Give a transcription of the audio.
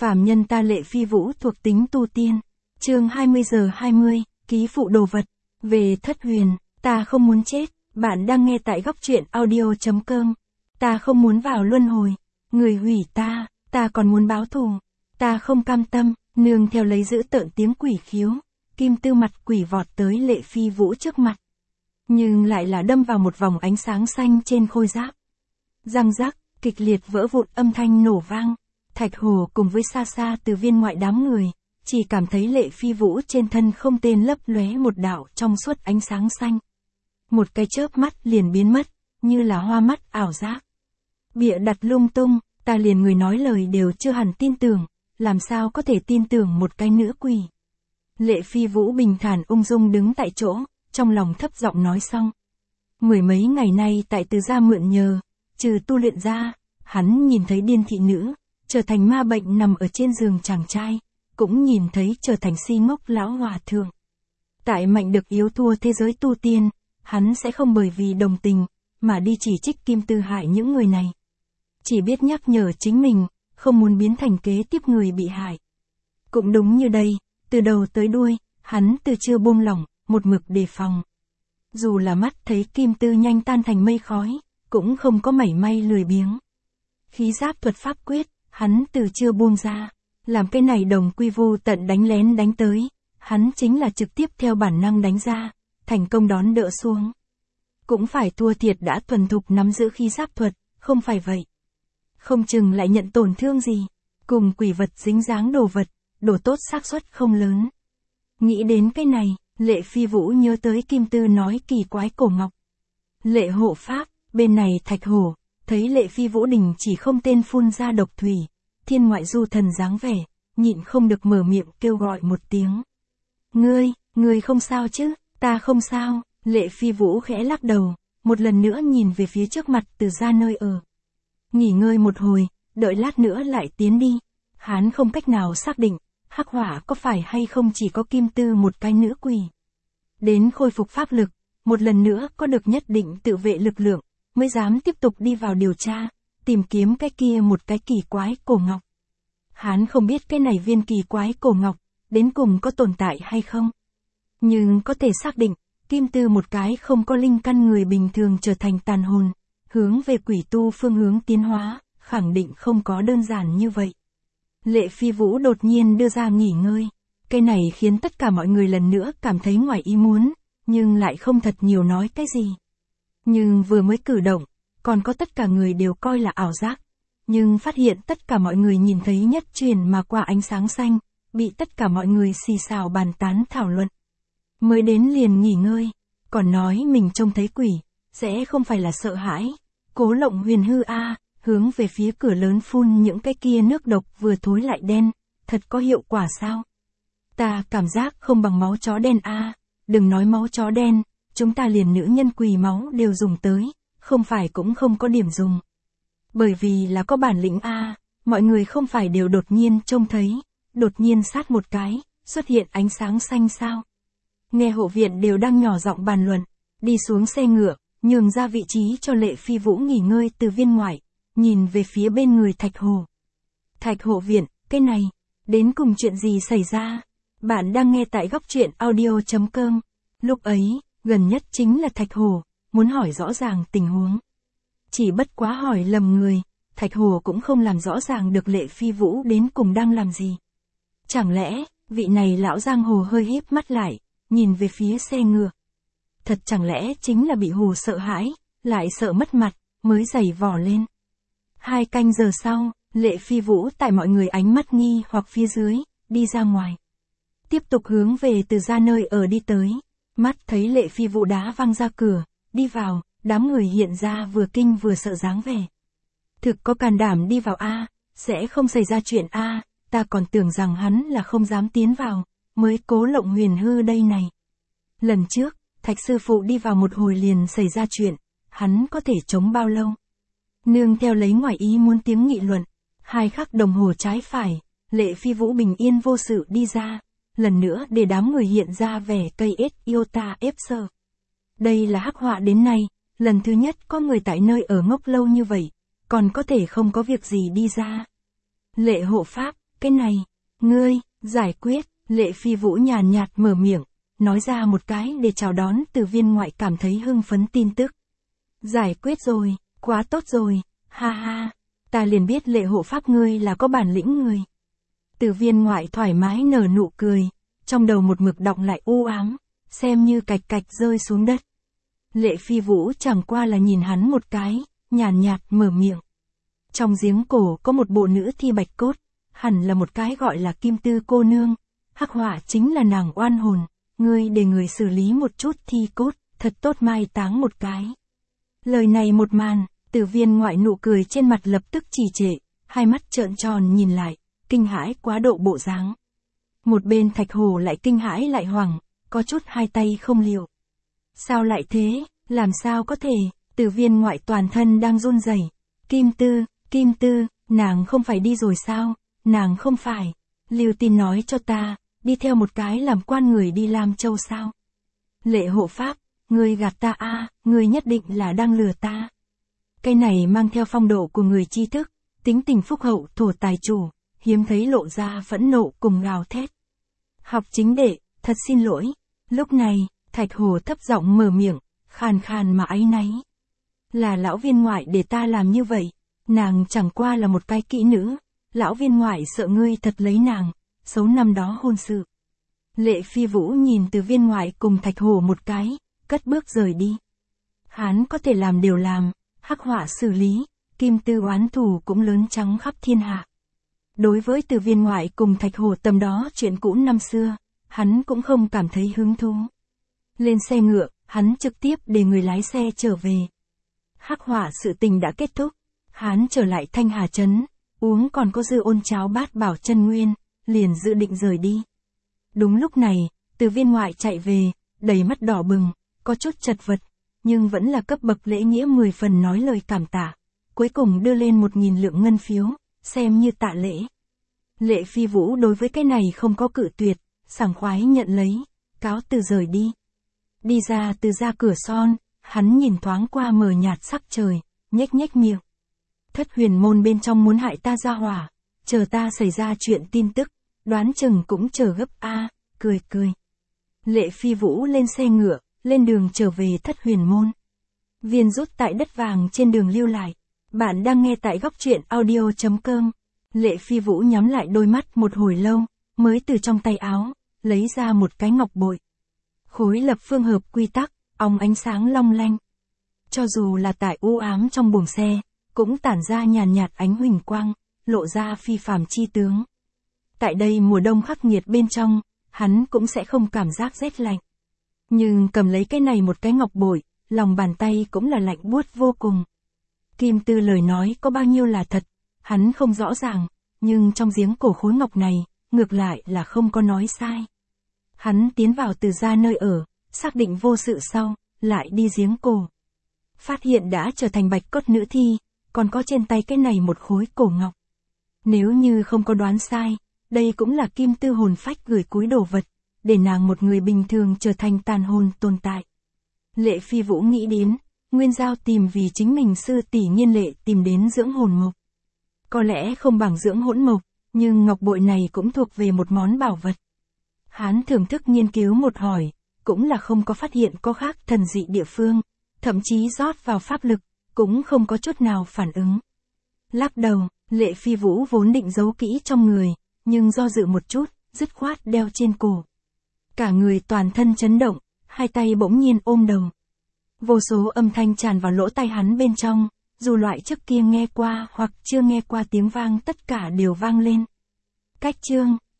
Phàm nhân ta Lệ Phi Vũ thuộc tính tu tiên. Chương 20:20, ký phụ đồ vật. Về Thất Huyền, ta không muốn chết. Bạn đang nghe tại góc truyện audio.com. Ta không muốn vào luân hồi. Người hủy ta còn muốn báo thù. Ta không cam tâm, nương theo lấy giữ tợn tiếng quỷ khiếu. Kim Tư mặt quỷ vọt tới Lệ Phi Vũ trước mặt. Nhưng lại là đâm vào một vòng ánh sáng xanh trên khôi giáp. Răng rắc, kịch liệt vỡ vụn âm thanh nổ vang. Thạch Hổ cùng với xa xa từ viên ngoại đám người, chỉ cảm thấy Lệ Phi Vũ trên thân không tên lấp lóe một đạo trong suốt ánh sáng xanh. Một cái chớp mắt liền biến mất, như là hoa mắt ảo giác. Bịa đặt lung tung, ta liền người nói lời đều chưa hẳn tin tưởng, làm sao có thể tin tưởng một cái nữ quỷ. Lệ Phi Vũ bình thản ung dung đứng tại chỗ, trong lòng thấp giọng nói xong. Mười mấy ngày nay tại Từ gia mượn nhờ, trừ tu luyện ra, hắn nhìn thấy điên thị nữ, trở thành ma bệnh nằm ở trên giường chàng trai, cũng nhìn thấy trở thành si ngốc lão hòa thượng. Tại mạnh được yếu thua thế giới tu tiên, hắn sẽ không bởi vì đồng tình, mà đi chỉ trích Kim Tư hại những người này. Chỉ biết nhắc nhở chính mình, không muốn biến thành kế tiếp người bị hại. Cũng đúng như đây, từ đầu tới đuôi, hắn từ chưa buông lỏng, một mực đề phòng. Dù là mắt thấy Kim Tư nhanh tan thành mây khói, cũng không có mảy may lười biếng. Khí giáp thuật pháp quyết, hắn từ chưa buông ra, làm cái này đồng quy vu tận đánh lén đánh tới, hắn chính là trực tiếp theo bản năng đánh ra, thành công đón đỡ xuống. Cũng phải thua thiệt đã thuần thục nắm giữ khí giáp thuật, không phải vậy. Không chừng lại nhận tổn thương gì, cùng quỷ vật dính dáng đồ vật, đồ tốt xác suất không lớn. Nghĩ đến cái này, Lệ Phi Vũ nhớ tới Kim Tư nói kỳ quái cổ ngọc. Lệ hộ pháp, bên này Thạch Hổ, thấy Lệ Phi Vũ đình chỉ không tên phun ra độc thủy, thiên ngoại du thần dáng vẻ, nhịn không được mở miệng kêu gọi một tiếng. Ngươi không sao chứ, ta không sao. Lệ Phi Vũ khẽ lắc đầu, một lần nữa nhìn về phía trước mặt Từ gia nơi ở. Nghỉ ngơi một hồi, đợi lát nữa lại tiến đi. Hắn không cách nào xác định, hắc hỏa có phải hay không chỉ có Kim Tư một cái nữ quỷ. Đến khôi phục pháp lực, một lần nữa có được nhất định tự vệ lực lượng, mới dám tiếp tục đi vào điều tra, tìm kiếm cái kia một cái kỳ quái cổ ngọc. Hắn không biết cái này viên kỳ quái cổ ngọc, đến cùng có tồn tại hay không. Nhưng có thể xác định, Kim Tư một cái không có linh căn người bình thường trở thành tàn hồn, hướng về quỷ tu phương hướng tiến hóa, khẳng định không có đơn giản như vậy. Lệ Phi Vũ đột nhiên đưa ra nghỉ ngơi. Cái này khiến tất cả mọi người lần nữa cảm thấy ngoài ý muốn, nhưng lại không thật nhiều nói cái gì. Nhưng vừa mới cử động, còn có tất cả người đều coi là ảo giác. Nhưng phát hiện tất cả mọi người nhìn thấy nhất truyền mà qua ánh sáng xanh, bị tất cả mọi người xì xào bàn tán thảo luận. Mới đến liền nghỉ ngơi, còn nói mình trông thấy quỷ, sẽ không phải là sợ hãi. Cố Lộng Huyền hư a, hướng về phía cửa lớn phun những cái kia nước độc vừa thối lại đen, thật có hiệu quả sao? Ta cảm giác không bằng máu chó đen a, đừng nói máu chó đen, chúng ta liền nữ nhân quỳ máu đều dùng tới, không phải cũng không có điểm dùng. Bởi vì là có bản lĩnh a, mọi người không phải đều đột nhiên trông thấy, đột nhiên sát một cái, xuất hiện ánh sáng xanh sao? Nghe hộ viện đều đang nhỏ giọng bàn luận, đi xuống xe ngựa, nhường ra vị trí cho Lệ Phi Vũ nghỉ ngơi từ viên ngoại, nhìn về phía bên người Thạch Hổ. Thạch Hổ viện, cái này, đến cùng chuyện gì xảy ra? Bạn đang nghe tại góc truyện audio.com. Lúc ấy, gần nhất chính là Thạch Hổ, muốn hỏi rõ ràng tình huống. Chỉ bất quá hỏi lầm người, Thạch Hổ cũng không làm rõ ràng được Lệ Phi Vũ đến cùng đang làm gì. Chẳng lẽ, vị này lão giang hồ hơi híp mắt lại, nhìn về phía xe ngựa. Thật chẳng lẽ chính là bị hù sợ hãi, lại sợ mất mặt, mới giày vò lên. 2 canh giờ sau, Lệ Phi Vũ tại mọi người ánh mắt nghi hoặc phía dưới, đi ra ngoài. Tiếp tục hướng về Từ gia nơi ở đi tới. Mắt thấy Lệ Phi Vũ đá văng ra cửa, đi vào, đám người hiện ra vừa kinh vừa sợ dáng vẻ. Thực có can đảm đi vào a, sẽ không xảy ra chuyện a, ta còn tưởng rằng hắn là không dám tiến vào, mới Cố Lộng Huyền hư đây này. Lần trước, Thạch sư phụ đi vào một hồi liền xảy ra chuyện, hắn có thể chống bao lâu? Nương theo lấy ngoài ý muốn tiếng nghị luận, 2 khắc đồng hồ trái phải, Lệ Phi Vũ bình yên vô sự đi ra, lần nữa để đám người hiện ra vẻ cây ết iota ép sơ. Đây là hắc họa đến nay, lần thứ nhất có người tại nơi ở ngốc lâu như vậy, còn có thể không có việc gì đi ra. Lệ hộ pháp, cái này, ngươi, giải quyết, Lệ Phi Vũ nhàn nhạt mở miệng, nói ra một cái để chào đón Từ Viên Ngoại cảm thấy hưng phấn tin tức. Giải quyết rồi, quá tốt rồi, ha ha, ta liền biết Lệ hộ pháp ngươi là có bản lĩnh người. Từ Viên Ngoại thoải mái nở nụ cười, trong đầu một mực đọng lại u ám, xem như cạch cạch rơi xuống đất. Lệ Phi Vũ chẳng qua là nhìn hắn một cái, nhàn nhạt mở miệng. Trong giếng cổ có một bộ nữ thi bạch cốt, hẳn là một cái gọi là Kim Tư cô nương, hắc họa chính là nàng oan hồn, ngươi để người xử lý một chút thi cốt, thật tốt mai táng một cái. Lời này một màn, Từ Viên Ngoại nụ cười trên mặt lập tức trì trệ, hai mắt trợn tròn nhìn lại, kinh hãi quá độ bộ dáng. Một bên Thạch Hổ lại kinh hãi lại hoảng, có chút hai tay không liệu. Sao lại thế, làm sao có thể, Từ Viên Ngoại toàn thân đang run rẩy. Kim Tư, nàng không phải đi rồi sao, nàng không phải. Lưu Tin nói cho ta, đi theo một cái làm quan người đi Lam Châu sao. Lệ hộ pháp, ngươi gạt ta a, ngươi nhất định là đang lừa ta. Cái này mang theo phong độ của người tri thức, tính tình phúc hậu thổ tài chủ, hiếm thấy lộ ra phẫn nộ cùng gào thét. Học chính đệ, thật xin lỗi. Lúc này, Thạch Hổ thấp giọng mở miệng, khàn khàn mà áy náy. Là lão viên ngoại để ta làm như vậy, nàng chẳng qua là một cái kỹ nữ, lão viên ngoại sợ ngươi thật lấy nàng, xấu năm đó hôn sự. Lệ Phi Vũ nhìn Từ Viên Ngoại cùng Thạch Hổ một cái, cất bước rời đi. Hắn có thể làm đều làm, hắc họa xử lý, Kim Tư oán thù cũng lớn trắng khắp thiên hạ. Đối với Từ Viên Ngoại cùng Thạch Hổ tầm đó chuyện cũ năm xưa, hắn cũng không cảm thấy hứng thú. Lên xe ngựa, hắn trực tiếp để người lái xe trở về. Hắc họa sự tình đã kết thúc, hắn trở lại Thanh Hà Trấn, uống còn có dư ôn cháo bát bảo chân nguyên, liền dự định rời đi. Đúng lúc này, Từ Viên Ngoại chạy về, đầy mắt đỏ bừng, có chút chật vật, nhưng vẫn là cấp bậc lễ nghĩa 10 phần nói lời cảm tạ, cuối cùng đưa lên 1.000 lượng ngân phiếu, xem như tạ lễ. Lệ Phi Vũ đối với cái này không có cự tuyệt, sảng khoái nhận lấy, cáo từ rời đi. Đi ra từ ra cửa son, hắn nhìn thoáng qua mờ nhạt sắc trời, nhếch nhếch miệng. Thất huyền môn bên trong muốn hại ta ra hỏa, chờ ta xảy ra chuyện tin tức, đoán chừng cũng chờ gấp a, cười cười. Lệ Phi Vũ lên xe ngựa, lên đường trở về Thất huyền môn. Viên rút tại đất vàng trên đường lưu lại. Bạn đang nghe tại góc truyện audio.com. Lệ Phi Vũ nhắm lại đôi mắt một hồi lâu, mới từ trong tay áo, lấy ra một cái ngọc bội. Khối lập phương hợp quy tắc, óng ánh sáng long lanh. Cho dù là tại u ám trong buồng xe, cũng tản ra nhàn nhạt ánh huỳnh quang, lộ ra phi phàm chi tướng. Tại đây mùa đông khắc nghiệt bên trong, hắn cũng sẽ không cảm giác rét lạnh. Nhưng cầm lấy cái này một cái ngọc bội, lòng bàn tay cũng là lạnh buốt vô cùng. Kim Tư lời nói có bao nhiêu là thật, hắn không rõ ràng, nhưng trong giếng cổ khối ngọc này, ngược lại là không có nói sai. Hắn tiến vào Từ gia nơi ở, xác định vô sự sau, lại đi giếng cổ. Phát hiện đã trở thành bạch cốt nữ thi, còn có trên tay cái này một khối cổ ngọc. Nếu như không có đoán sai, đây cũng là Kim Tư hồn phách gửi cúi đồ vật, để nàng một người bình thường trở thành tàn hồn tồn tại. Lệ Phi Vũ nghĩ đến, Nguyên Giao tìm vì chính mình sư tỷ Nhiên Lệ tìm đến dưỡng hồn mộc. Có lẽ không bằng dưỡng hỗn mộc, nhưng ngọc bội này cũng thuộc về một món bảo vật. Hắn thưởng thức nghiên cứu một hỏi, cũng là không có phát hiện có khác thần dị địa phương, thậm chí rót vào pháp lực, cũng không có chút nào phản ứng. Lắc đầu, Lệ Phi Vũ vốn định giấu kỹ trong người, nhưng do dự một chút, dứt khoát đeo trên cổ. Cả người toàn thân chấn động, hai tay bỗng nhiên ôm đầu. Vô số âm thanh tràn vào lỗ tai hắn bên trong, dù loại trước kia nghe qua hoặc chưa nghe qua tiếng vang tất cả đều vang lên. Cách chương